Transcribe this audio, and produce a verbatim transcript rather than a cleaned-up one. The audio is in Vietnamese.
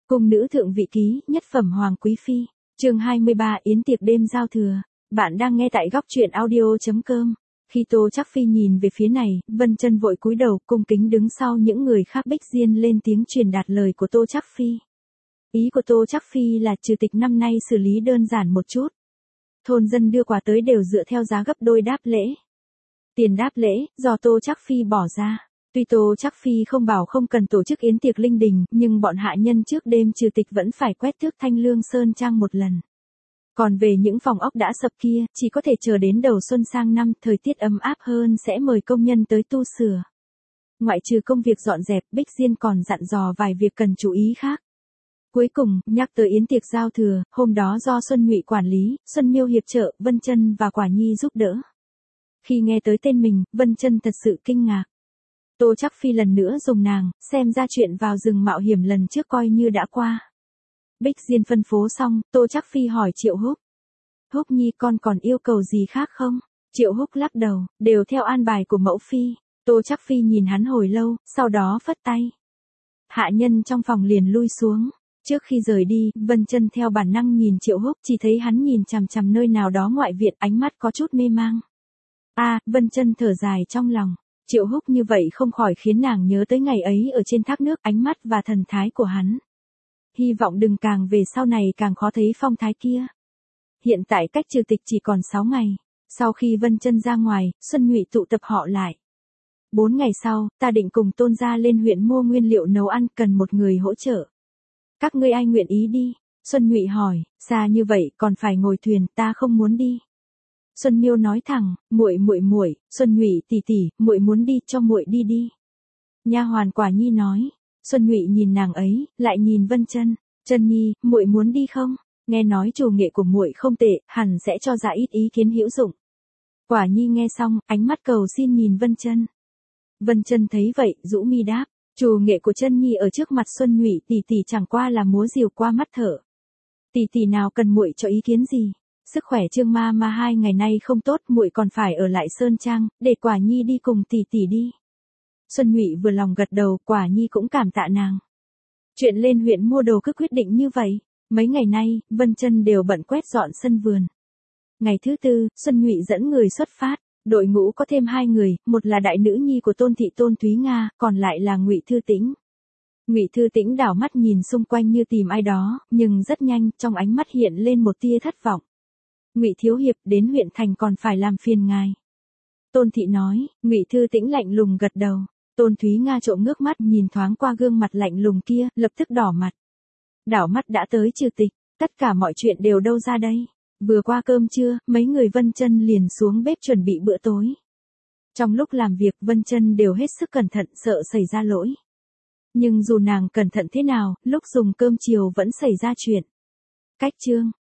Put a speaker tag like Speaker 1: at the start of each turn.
Speaker 1: Cung nữ thượng vị ký, nhất phẩm hoàng quý phi. Chương hai mươi ba Yến tiệc đêm giao thừa. Bạn đang nghe tại góc truyện audio chấm com. Khi Tô Trác Phi nhìn về phía này, Vân Chân vội cúi đầu, cung kính đứng sau những người khác. Bích Diên lên tiếng truyền đạt lời của Tô Trác Phi. Ý của Tô Trác Phi là trừ tịch năm nay xử lý đơn giản một chút. Thôn dân đưa quà tới đều dựa theo giá gấp đôi đáp lễ. Tiền đáp lễ, do Tô Trác Phi bỏ ra. Tuy Tô Trác Phi không bảo không cần tổ chức yến tiệc linh đình, nhưng bọn hạ nhân trước đêm trừ tịch vẫn phải quét thước Thanh Lương Sơn Trang một lần. Còn về những phòng ốc đã sập kia, chỉ có thể chờ đến đầu xuân sang năm, thời tiết ấm áp hơn sẽ mời công nhân tới tu sửa. Ngoại trừ công việc dọn dẹp, Bích Diên còn dặn dò vài việc cần chú ý khác. Cuối cùng, nhắc tới yến tiệc giao thừa, hôm đó do Xuân Nhụy quản lý, Xuân Miêu hiệp trợ, Vân Chân và Quả Nhi giúp đỡ. Khi nghe tới tên mình, Vân Chân thật sự kinh ngạc. Tô Trác Phi lần nữa dùng nàng, xem ra chuyện vào rừng mạo hiểm lần trước coi như đã qua. Bích Diên phân phố xong, Tô Trác Phi hỏi Triệu Húc. Húc Nhi con còn yêu cầu gì khác không? Triệu Húc lắc đầu, đều theo an bài của mẫu phi. Tô Trác Phi nhìn hắn hồi lâu, sau đó phất tay. Hạ nhân trong phòng liền lui xuống. Trước khi rời đi, Vân Chân theo bản năng nhìn Triệu Húc, chỉ thấy hắn nhìn chằm chằm nơi nào đó ngoại viện, ánh mắt có chút mê mang. A, à, Vân Chân thở dài trong lòng. Triệu Húc như vậy không khỏi khiến nàng nhớ tới ngày ấy ở trên thác nước, ánh mắt và thần thái của hắn. Hy vọng đừng càng về sau này càng khó thấy phong thái kia. Hiện tại cách trừ tịch chỉ còn sáu ngày. Sau khi Vân Chân ra ngoài, Xuân Nhụy tụ tập họ lại. Bốn ngày sau, ta định cùng Tôn gia lên huyện mua nguyên liệu nấu ăn, cần một người hỗ trợ. Các ngươi ai nguyện ý đi? Xuân Nhụy hỏi, xa như vậy còn phải ngồi thuyền, ta không muốn đi. Xuân Miêu nói thẳng, muội muội muội, Xuân Nhụy tỷ tỷ, muội muốn đi, cho muội đi đi. Nha hoàn Quả Nhi nói. Xuân Nhụy nhìn nàng ấy, lại nhìn Vân Chân. Chân Nhi, muội muốn đi không? Nghe nói chủ nghệ của muội không tệ, hẳn sẽ cho ra ít ý kiến hữu dụng. Quả Nhi nghe xong, ánh mắt cầu xin nhìn Vân Chân. Vân Chân thấy vậy, rũ mi đáp, chủ nghệ của Chân Nhi ở trước mặt Xuân Nhụy tỷ tỷ chẳng qua là múa rìu qua mắt thở. Tỷ tỷ nào cần muội cho ý kiến gì? Sức khỏe Trương ma ma hai ngày nay không tốt, muội còn phải ở lại Sơn Trang, để Quả Nhi đi cùng tỷ tỷ đi. Xuân Nhụy vừa lòng gật đầu, Quả Nhi cũng cảm tạ nàng. Chuyện lên huyện mua đồ cứ quyết định như vậy. Mấy ngày nay, Vân Chân đều bận quét dọn sân vườn. Ngày thứ tư, Xuân Nhụy dẫn người xuất phát. Đội ngũ có thêm hai người, một là đại nữ nhi của Tôn thị Tôn Thúy Nga, còn lại là Ngụy Thư Tĩnh. Ngụy Thư Tĩnh đảo mắt nhìn xung quanh như tìm ai đó, nhưng rất nhanh, trong ánh mắt hiện lên một tia thất vọng. Ngụy thiếu hiệp, đến huyện thành còn phải làm phiền ngài. Tôn thị nói. Ngụy Thư Tĩnh lạnh lùng gật đầu. Tôn Thúy Nga trộm ngước mắt nhìn thoáng qua gương mặt lạnh lùng kia, lập tức đỏ mặt. Đảo mắt đã tới trừ tịch, tất cả mọi chuyện đều đâu ra đây. Vừa qua cơm trưa, mấy người Vân Chân liền xuống bếp chuẩn bị bữa tối. Trong lúc làm việc, Vân Chân đều hết sức cẩn thận, sợ xảy ra lỗi. Nhưng dù nàng cẩn thận thế nào, lúc dùng cơm chiều vẫn xảy ra chuyện. Cách chương.